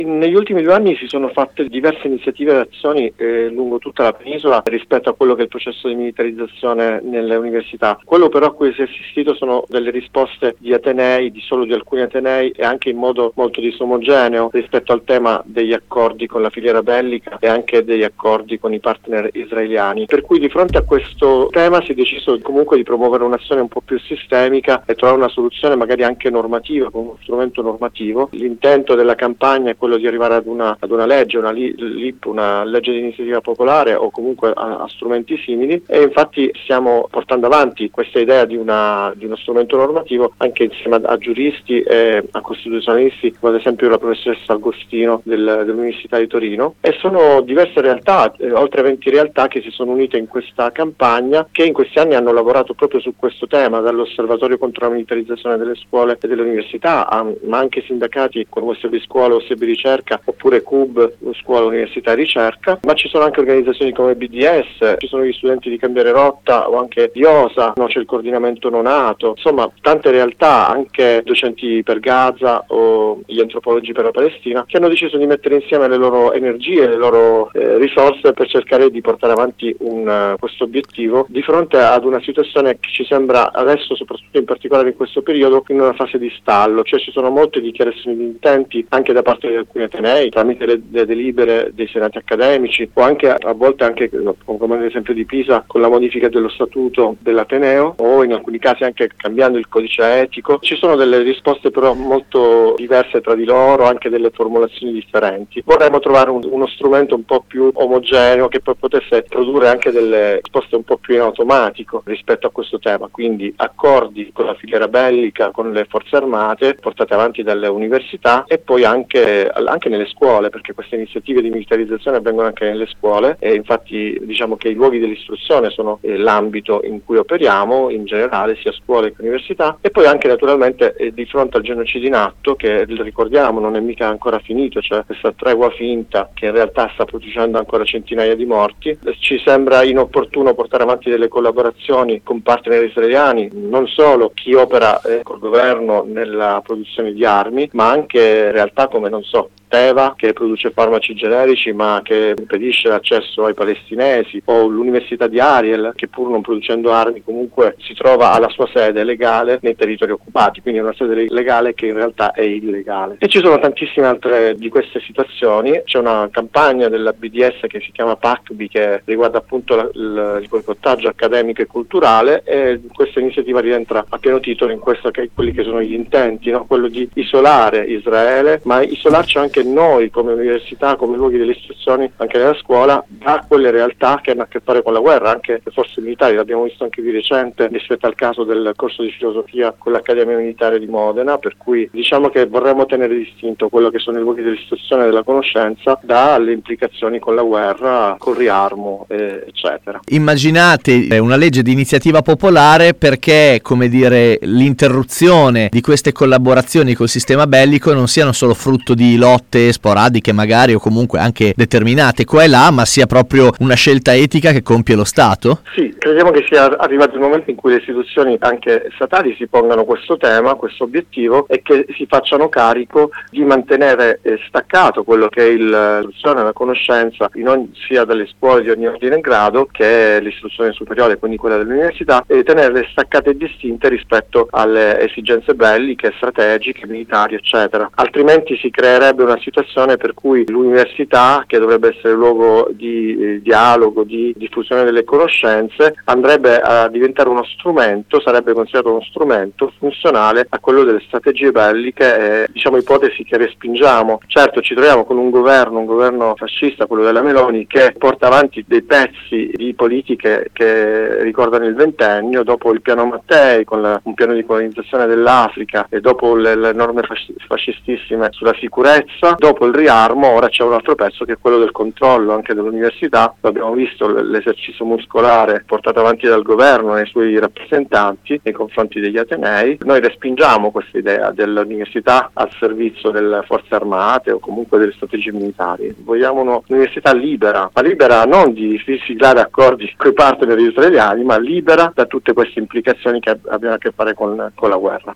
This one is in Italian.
Negli ultimi 2 anni si sono fatte diverse iniziative e azioni lungo tutta la penisola rispetto a quello che è il processo di militarizzazione nelle università. Quello però a cui si è assistito sono delle risposte di atenei, solo di alcuni atenei, e anche in modo molto disomogeneo rispetto al tema degli accordi con la filiera bellica e anche degli accordi con i partner israeliani. Per cui di fronte a questo tema si è deciso comunque di promuovere un'azione un po' più sistemica e trovare una soluzione magari anche normativa, con uno strumento normativo. L'intento della campagna è quello di arrivare ad una legge, una LIP, una legge di iniziativa popolare, o comunque a strumenti simili, e infatti stiamo portando avanti questa idea di uno strumento normativo anche insieme a giuristi e a costituzionalisti, come ad esempio la professoressa Agostino dell'Università di Torino, e sono diverse realtà, oltre 20 realtà che si sono unite in questa campagna, che in questi anni hanno lavorato proprio su questo tema, dall'Osservatorio contro la militarizzazione delle scuole e delle università, ma anche sindacati come OSB di Scuola, OSB di Ricerca, oppure CUB, Scuola Università e Ricerca, ma ci sono anche organizzazioni come BDS, ci sono gli studenti di Cambiare Rotta o anche di OSA, c'è il coordinamento nonato, insomma tante realtà, anche docenti per Gaza o gli antropologi per la Palestina, che hanno deciso di mettere insieme le loro energie, le loro risorse per cercare di portare avanti questo obiettivo di fronte ad una situazione che ci sembra adesso, soprattutto in particolare in questo periodo, in una fase di stallo, cioè ci sono molte dichiarazioni di intenti anche da parte di alcuni atenei, tramite le delibere dei senati accademici, o anche a volte anche, come ad esempio di Pisa, con la modifica dello statuto dell'Ateneo, o in alcuni casi anche cambiando il codice etico. Ci sono delle risposte però molto diverse tra di loro, anche delle formulazioni differenti. Vorremmo trovare uno strumento un po' più omogeneo che poi potesse produrre anche delle risposte un po' più in automatico rispetto a questo tema, quindi accordi con la filiera bellica, con le forze armate portate avanti dalle università, e poi anche nelle scuole, perché queste iniziative di militarizzazione avvengono anche nelle scuole, e infatti diciamo che i luoghi dell'istruzione sono l'ambito in cui operiamo in generale, sia scuole che università, e poi anche naturalmente di fronte al genocidio in atto, che ricordiamo non è mica ancora finito, cioè questa tregua finta che in realtà sta producendo ancora centinaia di morti. Ci sembra inopportuno portare avanti delle collaborazioni con partner israeliani, non solo chi opera col governo nella produzione di armi, ma anche realtà come, non so, Teva, che produce farmaci generici ma che impedisce l'accesso ai palestinesi, o l'Università di Ariel, che pur non producendo armi comunque si trova alla sua sede legale nei territori occupati, quindi è una sede legale che in realtà è illegale. E ci sono tantissime altre di queste situazioni. C'è una campagna della BDS che si chiama PACBI, che riguarda appunto il boicottaggio accademico e culturale, e questa iniziativa rientra a pieno titolo in quelli che sono gli intenti, quello di isolare Israele, ma isolarci anche noi come università, come luoghi delle istruzioni, anche nella scuola, da quelle realtà che hanno a che fare con la guerra, anche le forze militari. L'abbiamo visto anche di recente rispetto al caso del corso di filosofia con l'Accademia Militare di Modena, per cui diciamo che vorremmo tenere distinto quello che sono i luoghi dell'istruzione e della conoscenza dalle implicazioni con la guerra, col riarmo, eccetera. Immaginate una legge di iniziativa popolare perché, come dire, l'interruzione di queste collaborazioni col sistema bellico non siano solo frutto di lotte sporadiche magari, o comunque anche determinate qua e là, ma sia proprio una scelta etica che compie lo Stato? Sì, crediamo che sia arrivato il momento in cui le istituzioni anche statali si pongano questo tema, questo obiettivo, e che si facciano carico di mantenere staccato quello che è l'istruzione e la conoscenza sia dalle scuole di ogni ordine e grado che l'istruzione superiore, quindi quella dell'università, e tenerle staccate e distinte rispetto alle esigenze belliche, strategiche, militari, eccetera. Altrimenti si creerebbe una situazione per cui l'università, che dovrebbe essere luogo di dialogo, di diffusione delle conoscenze, andrebbe a diventare uno strumento, sarebbe considerato uno strumento funzionale a quello delle strategie belliche, ipotesi che respingiamo. Certo, ci troviamo con un governo fascista, quello della Meloni, che porta avanti dei pezzi di politiche che ricordano il ventennio, dopo il piano Mattei con un piano di colonizzazione dell'Africa, e dopo le norme fascistissime sulla sicurezza, dopo il riarmo. Ora c'è un altro pezzo che è quello del controllo anche dell'università. Abbiamo visto l'esercizio muscolare portato avanti dal governo nei suoi rappresentanti nei confronti degli atenei. Noi respingiamo questa idea dell'università al servizio delle forze armate o comunque delle strategie militari. Vogliamo un'università libera, ma libera non di siglare accordi con i partner israeliani, ma libera da tutte queste implicazioni che abbiano a che fare con la guerra.